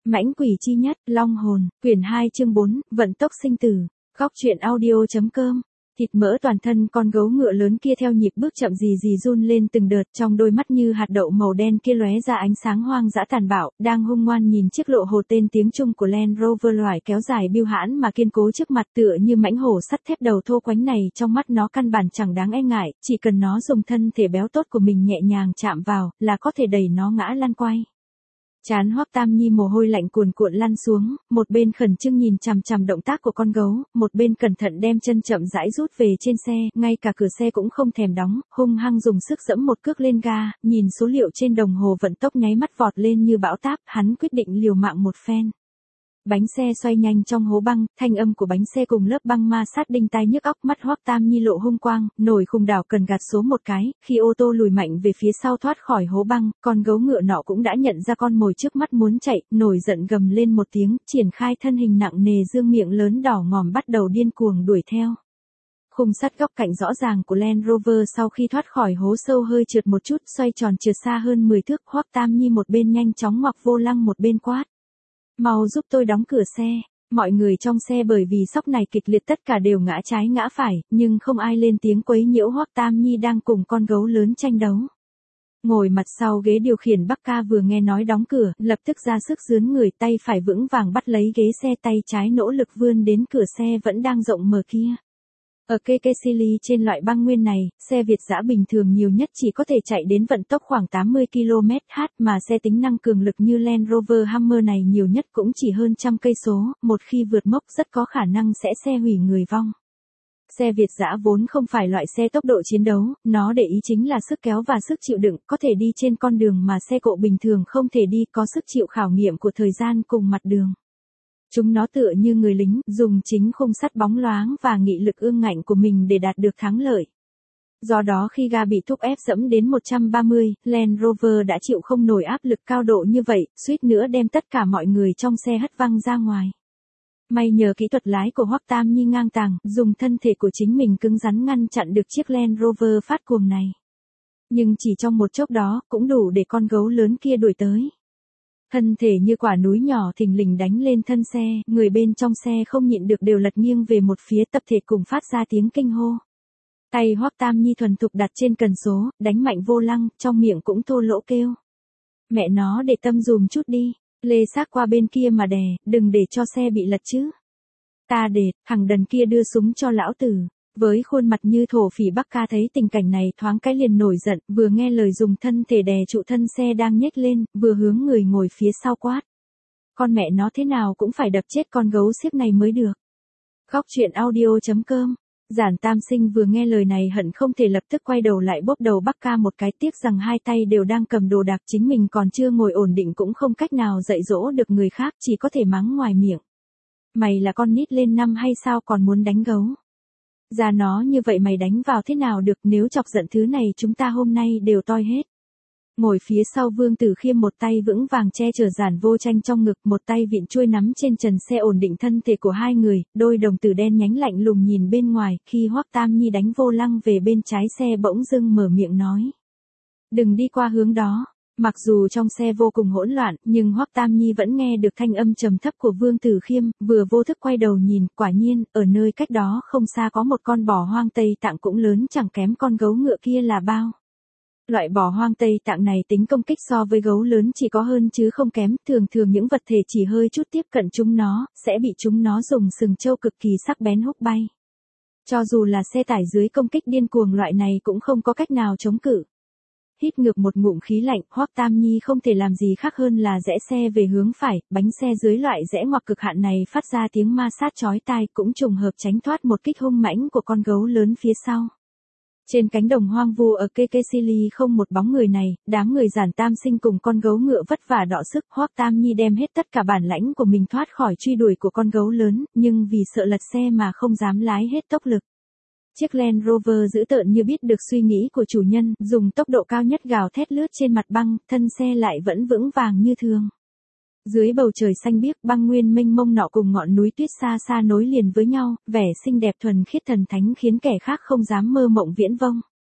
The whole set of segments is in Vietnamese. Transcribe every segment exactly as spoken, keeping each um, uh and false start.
Mãnh quỷ chi nhất, Long hồn, quyển hai chương bốn, vận tốc sinh tử. Góc truyện audio.com. Thịt mỡ toàn thân con gấu ngựa lớn kia theo nhịp bước chậm rì rì run lên từng đợt, trong đôi mắt như hạt đậu màu đen kia lóe ra ánh sáng hoang dã tàn bạo, đang hung ngoan nhìn chiếc lộ hồ tên tiếng Trung của Land Rover loại kéo dài bưu hãn mà kiên cố trước mặt, tựa như mãnh hổ sắt thép đầu thô quánh này. Trong mắt nó căn bản chẳng đáng e ngại, chỉ cần nó dùng thân thể béo tốt của mình nhẹ nhàng chạm vào, là có thể đẩy nó ngã lăn quay. Chán Hoắc Tam Nhi mồ hôi lạnh cuồn cuộn lăn xuống, một bên khẩn trương nhìn chằm chằm động tác của con gấu, một bên cẩn thận đem chân chậm rãi rút về trên xe, ngay cả cửa xe cũng không thèm đóng, hung hăng dùng sức giẫm một cước lên ga, nhìn số liệu trên đồng hồ vận tốc nháy mắt vọt lên như bão táp, hắn quyết định liều mạng một phen. Bánh xe xoay nhanh trong hố băng, thanh âm của bánh xe cùng lớp băng ma sát đinh tai nhức óc, mắt Hoắc Tam Nhi lộ hung quang, nổi khùng đảo cần gạt số một cái, khi ô tô lùi mạnh về phía sau thoát khỏi hố băng, con gấu ngựa nọ cũng đã nhận ra con mồi trước mắt muốn chạy, nổi giận gầm lên một tiếng, triển khai thân hình nặng nề dương miệng lớn đỏ ngòm bắt đầu điên cuồng đuổi theo. Khung sắt góc cạnh rõ ràng của Land Rover sau khi thoát khỏi hố sâu hơi trượt một chút, xoay tròn trượt xa hơn mười thước, Hoắc Tam Nhi một bên nhanh chóng ngoặc vô lăng một bên quát. Mau giúp tôi đóng cửa xe. Mọi người trong xe bởi vì sốc này kịch liệt tất cả đều ngã trái ngã phải, nhưng không ai lên tiếng quấy nhiễu Hoắc Tam Nhi đang cùng con gấu lớn tranh đấu. Ngồi mặt sau ghế điều khiển Bắc Ca vừa nghe nói đóng cửa, lập tức ra sức giương người, tay phải vững vàng bắt lấy ghế xe, tay trái nỗ lực vươn đến cửa xe vẫn đang rộng mở kia. Ở Kekesili trên loại băng nguyên này, xe Việt dã bình thường nhiều nhất chỉ có thể chạy đến vận tốc khoảng tám mươi ki lô mét trên giờ, mà xe tính năng cường lực như Land Rover Hammer này nhiều nhất cũng chỉ hơn trăm cây số, một khi vượt mốc rất có khả năng sẽ xe hủy người vong. Xe Việt dã vốn không phải loại xe tốc độ chiến đấu, nó để ý chính là sức kéo và sức chịu đựng, có thể đi trên con đường mà xe cộ bình thường không thể đi, có sức chịu khảo nghiệm của thời gian cùng mặt đường. Chúng nó tựa như người lính, dùng chính khung sắt bóng loáng và nghị lực ương ngạnh của mình để đạt được thắng lợi. Do đó khi ga bị thúc ép dẫm đến một trăm ba mươi, Land Rover đã chịu không nổi áp lực cao độ như vậy, suýt nữa đem tất cả mọi người trong xe hất văng ra ngoài. May nhờ kỹ thuật lái của Hoắc Tam Nhi ngang tàng, dùng thân thể của chính mình cứng rắn ngăn chặn được chiếc Land Rover phát cuồng này. Nhưng chỉ trong một chốc đó, cũng đủ để con gấu lớn kia đuổi tới. Thân thể như quả núi nhỏ thình lình đánh lên thân xe, người bên trong xe không nhịn được đều lật nghiêng về một phía, tập thể cùng phát ra tiếng kinh hô. Tay Hoắc Tam Nhi thuần thục đặt trên cần số, đánh mạnh vô lăng, trong miệng cũng thô lỗ kêu. Mẹ nó để tâm dùm chút đi, lê xác qua bên kia mà đè, đừng để cho xe bị lật chứ. Ta đệt, thằng đần kia đưa súng cho lão tử. Với khuôn mặt như thổ phỉ Bắc Ca thấy tình cảnh này thoáng cái liền nổi giận, vừa nghe lời dùng thân thể đè trụ thân xe đang nhếch lên, vừa hướng người ngồi phía sau quát. Con mẹ nó thế nào cũng phải đập chết con gấu xiếc này mới được. Góc truyện audio.com. Giản Tam Sinh vừa nghe lời này hận không thể lập tức quay đầu lại bóp đầu Bắc Ca một cái, tiếc rằng hai tay đều đang cầm đồ đạc, chính mình còn chưa ngồi ổn định cũng không cách nào dạy dỗ được người khác, chỉ có thể mắng ngoài miệng. Mày là con nít lên năm hay sao còn muốn đánh gấu? Ra nó như vậy mày đánh vào thế nào được, nếu chọc giận thứ này chúng ta hôm nay đều toi hết. Ngồi phía sau Vương Tử Khiêm một tay vững vàng che chở Giản Vô Tranh trong ngực, một tay vịn chuôi nắm trên trần xe ổn định thân thể của hai người, đôi đồng tử đen nhánh lạnh lùng nhìn bên ngoài, khi Hoắc Tam Nhi đánh vô lăng về bên trái xe bỗng dưng mở miệng nói. Đừng đi qua hướng đó. Mặc dù trong xe vô cùng hỗn loạn, nhưng Hoắc Tam Nhi vẫn nghe được thanh âm trầm thấp của Vương Tử Khiêm, vừa vô thức quay đầu nhìn, quả nhiên, ở nơi cách đó không xa có một con bò hoang Tây Tạng cũng lớn chẳng kém con gấu ngựa kia là bao. Loại bò hoang Tây Tạng này tính công kích so với gấu lớn chỉ có hơn chứ không kém, thường thường những vật thể chỉ hơi chút tiếp cận chúng nó, sẽ bị chúng nó dùng sừng trâu cực kỳ sắc bén húc bay. Cho dù là xe tải dưới công kích điên cuồng loại này cũng không có cách nào chống cự. Hít ngược một ngụm khí lạnh, Hoắc Tam Nhi không thể làm gì khác hơn là rẽ xe về hướng phải, bánh xe dưới loại rẽ ngoặc cực hạn này phát ra tiếng ma sát chói tai, cũng trùng hợp tránh thoát một kích hung mãnh của con gấu lớn phía sau. Trên cánh đồng hoang vu ở Kekesili không một bóng người này, đám người Giản Tam Sinh cùng con gấu ngựa vất vả đọ sức, Hoắc Tam Nhi đem hết tất cả bản lãnh của mình thoát khỏi truy đuổi của con gấu lớn, nhưng vì sợ lật xe mà không dám lái hết tốc lực. Chiếc Land Rover dữ tợn như biết được suy nghĩ của chủ nhân, dùng tốc độ cao nhất gào thét lướt trên mặt băng, thân xe lại vẫn vững vàng như thường. Dưới bầu trời xanh biếc, băng nguyên mênh mông nọ cùng ngọn núi tuyết xa xa nối liền với nhau, vẻ xinh đẹp thuần khiết thần thánh khiến kẻ khác không dám mơ mộng viễn vông.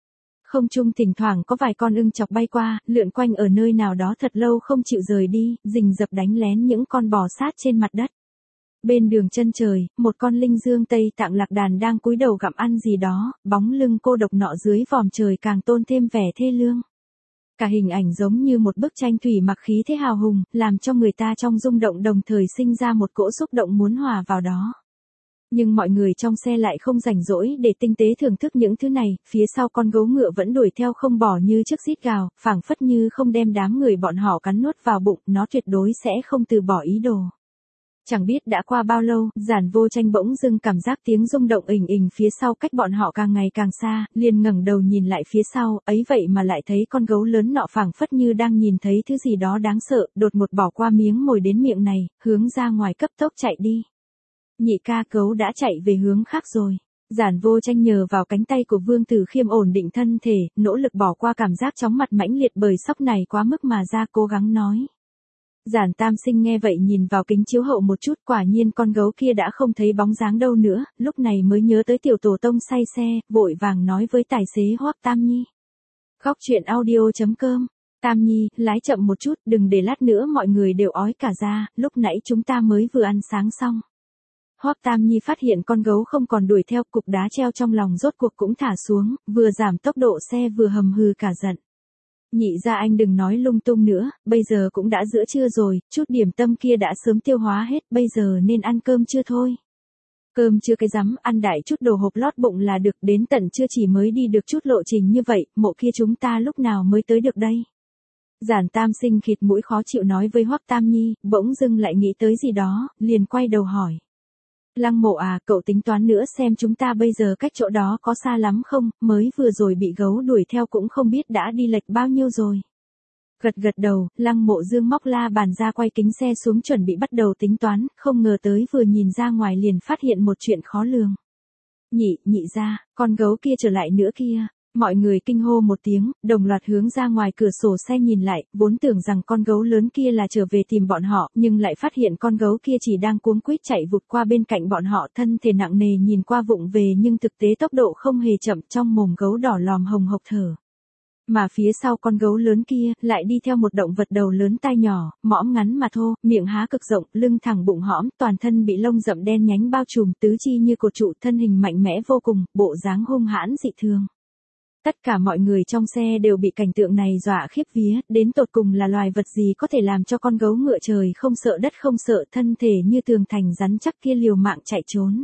Không trung thỉnh thoảng có vài con ưng chọc bay qua, lượn quanh ở nơi nào đó thật lâu không chịu rời đi, rình rập đánh lén những con bò sát trên mặt đất. Bên đường chân trời, một con linh dương Tây Tạng lạc đàn đang cúi đầu gặm ăn gì đó, bóng lưng cô độc nọ dưới vòm trời càng tôn thêm vẻ thê lương. Cả hình ảnh giống như một bức tranh thủy mặc khí thế hào hùng, làm cho người ta trong rung động đồng thời sinh ra một cỗ xúc động muốn hòa vào đó. Nhưng mọi người trong xe lại không rảnh rỗi để tinh tế thưởng thức những thứ này, phía sau con gấu ngựa vẫn đuổi theo không bỏ như chiếc rít gào, phảng phất như không đem đám người bọn họ cắn nuốt vào bụng, nó tuyệt đối sẽ không từ bỏ ý đồ. Chẳng biết đã qua bao lâu, Giản Vô Tranh bỗng dưng cảm giác tiếng rung động ình ình phía sau cách bọn họ càng ngày càng xa, liền ngẩng đầu nhìn lại phía sau, ấy vậy mà lại thấy con gấu lớn nọ phảng phất như đang nhìn thấy thứ gì đó đáng sợ, đột ngột bỏ qua miếng mồi đến miệng này, hướng ra ngoài cấp tốc chạy đi. Nhị ca, gấu đã chạy về hướng khác rồi. Giản Vô Tranh nhờ vào cánh tay của Vương Tử Khiêm ổn định thân thể, nỗ lực bỏ qua cảm giác chóng mặt mãnh liệt bởi sốc này quá mức mà ra cố gắng nói. Giản Tam Sinh nghe vậy nhìn vào kính chiếu hậu một chút, quả nhiên con gấu kia đã không thấy bóng dáng đâu nữa, lúc này mới nhớ tới tiểu tổ tông say xe, vội vàng nói với tài xế Hoắc Tam Nhi. Góc truyện audio chấm com. Tam Nhi, lái chậm một chút, đừng để lát nữa mọi người đều ói cả ra, lúc nãy chúng ta mới vừa ăn sáng xong. Hoắc Tam Nhi phát hiện con gấu không còn đuổi theo, cục đá treo trong lòng rốt cuộc cũng thả xuống, vừa giảm tốc độ xe vừa hầm hừ cả giận. Nhị gia anh đừng nói lung tung nữa, bây giờ cũng đã giữa trưa rồi, chút điểm tâm kia đã sớm tiêu hóa hết, bây giờ nên ăn cơm chưa thôi. Cơm chưa cái rắm, ăn đại chút đồ hộp lót bụng là được, đến tận trưa chỉ mới đi được chút lộ trình như vậy, mộ kia chúng ta lúc nào mới tới được đây. Giản Tam Sinh khịt mũi khó chịu nói với Hoắc Tam Nhi, bỗng dưng lại nghĩ tới gì đó, liền quay đầu hỏi. Lăng Mộ à, cậu tính toán nữa xem chúng ta bây giờ cách chỗ đó có xa lắm không, mới vừa rồi bị gấu đuổi theo cũng không biết đã đi lệch bao nhiêu rồi. Gật gật đầu, Lăng Mộ dương móc la bàn ra quay kính xe xuống chuẩn bị bắt đầu tính toán, không ngờ tới vừa nhìn ra ngoài liền phát hiện một chuyện khó lường. Nhị, nhị ra, con gấu kia trở lại nữa kia. Mọi người kinh hô một tiếng, đồng loạt hướng ra ngoài cửa sổ xe nhìn lại, vốn tưởng rằng con gấu lớn kia là trở về tìm bọn họ, nhưng lại phát hiện con gấu kia chỉ đang cuống quýt chạy vụt qua bên cạnh bọn họ, thân thể nặng nề nhìn qua vụng về nhưng thực tế tốc độ không hề chậm, trong mồm gấu đỏ lòm hồng hộc thở. Mà phía sau con gấu lớn kia, lại đi theo một động vật đầu lớn tai nhỏ, mõm ngắn mà thô, miệng há cực rộng, lưng thẳng bụng hõm, toàn thân bị lông rậm đen nhánh bao trùm, tứ chi như cột trụ, thân hình mạnh mẽ vô cùng, bộ dáng hung hãn dị thường. Tất cả mọi người trong xe đều bị cảnh tượng này dọa khiếp vía, đến tột cùng là loài vật gì có thể làm cho con gấu ngựa trời không sợ đất không sợ, thân thể như tường thành rắn chắc kia liều mạng chạy trốn.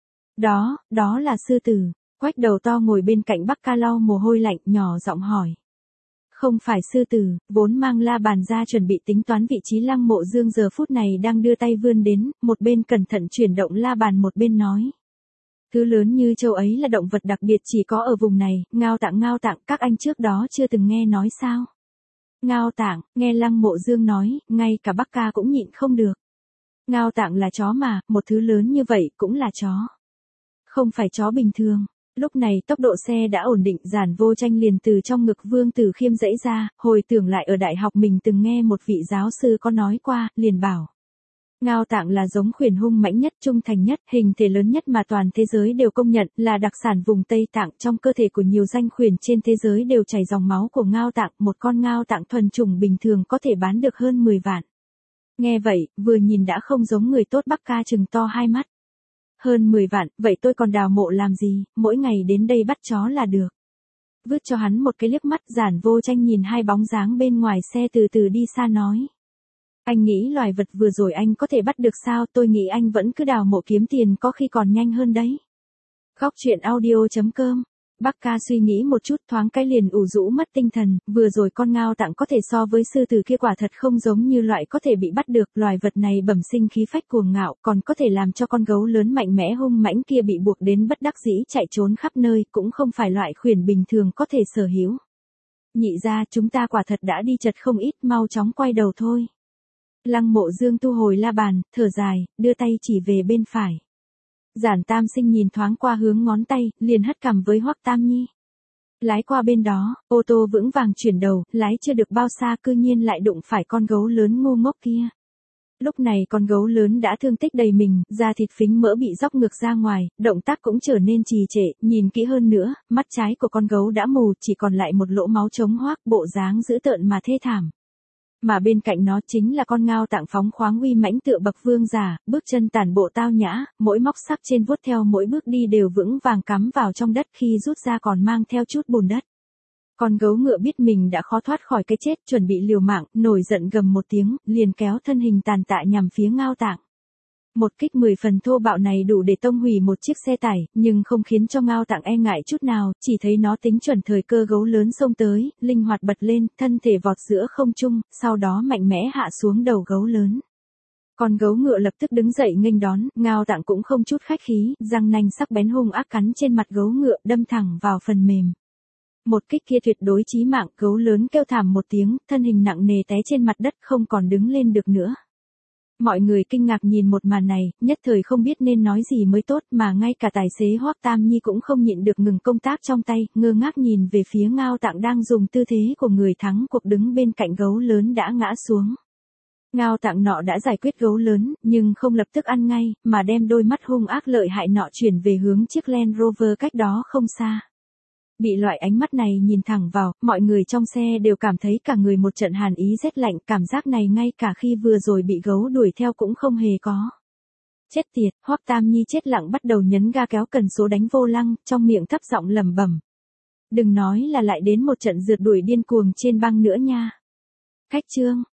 Đó, đó là sư tử. Quách đầu to ngồi bên cạnh Bắc Ca lau mồ hôi lạnh, nhỏ giọng hỏi. Không phải sư tử, vốn mang la bàn ra chuẩn bị tính toán vị trí Lăng Mộ Dương giờ phút này đang đưa tay vươn đến, một bên cẩn thận chuyển động la bàn một bên nói. Thứ lớn như châu ấy là động vật đặc biệt chỉ có ở vùng này, Ngao Tạng Ngao Tạng, các anh trước đó chưa từng nghe nói sao? Ngao Tạng, nghe Lăng Mộ Dương nói, ngay cả Bắc Ca cũng nhịn không được. Ngao Tạng là chó mà, một thứ lớn như vậy cũng là chó. Không phải chó bình thường. Lúc này tốc độ xe đã ổn định, Giản Vô Tranh liền từ trong ngực Vương Tử Khiêm dãy ra, hồi tưởng lại ở đại học mình từng nghe một vị giáo sư có nói qua, liền bảo. Ngao Tạng là giống khuyển hung mãnh nhất, trung thành nhất, hình thể lớn nhất mà toàn thế giới đều công nhận, là đặc sản vùng Tây Tạng, trong cơ thể của nhiều danh khuyển trên thế giới đều chảy dòng máu của Ngao Tạng, một con Ngao Tạng thuần chủng bình thường có thể bán được hơn mười vạn. Nghe vậy, vừa nhìn đã không giống người tốt, Bắc Ca trừng to hai mắt. Hơn mười vạn, vậy tôi còn đào mộ làm gì, mỗi ngày đến đây bắt chó là được. Vứt cho hắn một cái liếc mắt, Giản Vô Tranh nhìn hai bóng dáng bên ngoài xe từ từ đi xa nói. Anh nghĩ loài vật vừa rồi anh có thể bắt được sao, tôi nghĩ anh vẫn cứ đào mộ kiếm tiền có khi còn nhanh hơn đấy. Góc truyện audio chấm com. Bắc Ca suy nghĩ một chút, thoáng cái liền ủ rũ mất tinh thần, vừa rồi con Ngao Tạng có thể so với sư tử kia quả thật không giống như loại có thể bị bắt được, loài vật này bẩm sinh khí phách cuồng ngạo, còn có thể làm cho con gấu lớn mạnh mẽ hung mãnh kia bị buộc đến bất đắc dĩ chạy trốn khắp nơi, cũng không phải loại khuyển bình thường có thể sở hữu. Nhị ra, chúng ta quả thật đã đi chật không ít, mau chóng quay đầu thôi. Lăng Mộ Dương thu hồi la bàn, thở dài, đưa tay chỉ về bên phải. Giản Tam Sinh nhìn thoáng qua hướng ngón tay, liền hất cằm với Hoắc Tam Nhi. Lái qua bên đó, ô tô vững vàng chuyển đầu, lái chưa được bao xa cư nhiên lại đụng phải con gấu lớn ngu ngốc kia. Lúc này con gấu lớn đã thương tích đầy mình, da thịt phính mỡ bị róc ngược ra ngoài, động tác cũng trở nên trì trệ, nhìn kỹ hơn nữa, mắt trái của con gấu đã mù, chỉ còn lại một lỗ máu trống hoác, bộ dáng dữ tợn mà thê thảm. Mà bên cạnh nó chính là con ngao tạng phóng khoáng uy mãnh tựa bậc vương giả, bước chân tản bộ tao nhã, mỗi móc sắc trên vuốt theo mỗi bước đi đều vững vàng cắm vào trong đất, khi rút ra còn mang theo chút bùn đất. Con gấu ngựa biết mình đã khó thoát khỏi cái chết, chuẩn bị liều mạng, nổi giận gầm một tiếng, liền kéo thân hình tàn tạ nhằm phía ngao tạng. Một kích mười phần thô bạo này đủ để tông hủy một chiếc xe tải, nhưng không khiến cho ngao tạng e ngại chút nào, chỉ thấy nó tính chuẩn thời cơ gấu lớn xông tới, linh hoạt bật lên, thân thể vọt giữa không trung, sau đó mạnh mẽ hạ xuống đầu gấu lớn. Con gấu ngựa lập tức đứng dậy nghênh đón, ngao tạng cũng không chút khách khí, răng nanh sắc bén hung ác cắn trên mặt gấu ngựa, đâm thẳng vào phần mềm. Một kích kia tuyệt đối chí mạng, gấu lớn kêu thảm một tiếng, thân hình nặng nề té trên mặt đất không còn đứng lên được nữa. Mọi người kinh ngạc nhìn một màn này, nhất thời không biết nên nói gì mới tốt, mà ngay cả tài xế Hoắc Tam Nhi cũng không nhịn được ngừng công tác trong tay, ngơ ngác nhìn về phía ngao tạng đang dùng tư thế của người thắng cuộc đứng bên cạnh gấu lớn đã ngã xuống. Ngao tạng nọ đã giải quyết gấu lớn, nhưng không lập tức ăn ngay, mà đem đôi mắt hung ác lợi hại nọ chuyển về hướng chiếc Land Rover cách đó không xa. Bị loại ánh mắt này nhìn thẳng vào, mọi người trong xe đều cảm thấy cả người một trận hàn ý rét lạnh, cảm giác này ngay cả khi vừa rồi bị gấu đuổi theo cũng không hề có. Chết tiệt, Hoắc Tam Nhi chết lặng bắt đầu nhấn ga kéo cần số đánh vô lăng, trong miệng thấp giọng lẩm bẩm. Đừng nói là lại đến một trận rượt đuổi điên cuồng trên băng nữa nha. Khách chương